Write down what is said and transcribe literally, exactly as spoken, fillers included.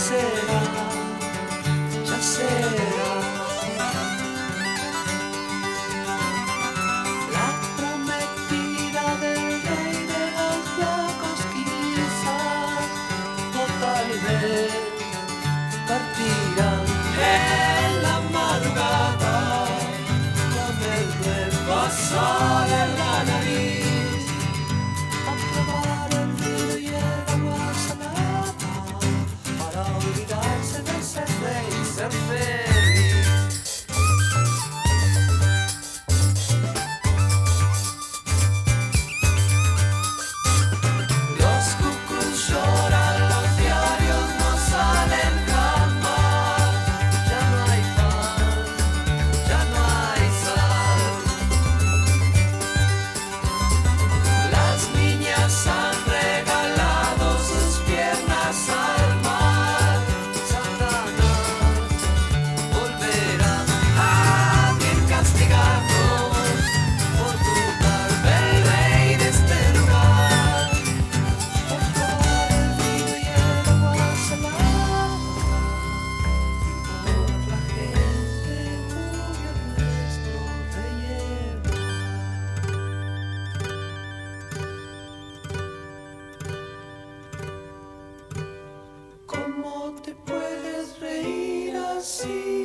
será, ya será. La prometida del rey de los locos quizás, o tal vez partirá en la madrugada con el nuevo sol en la nariz a probar el vino y el agua salada para olvidarse de ser rey y ser feliz. Los cucús lloran, los diarios no salen jamás. Ya no hay pan, ya no hay sal. Las niñas han regalado sus piernas al mar. Satanás volverá a bien castigarnos por dudar del rey de este lugar. Por probar el vino y el agua salada y por la gente cuyo nuestro rey lleva. ¿Cómo te puedes reír así?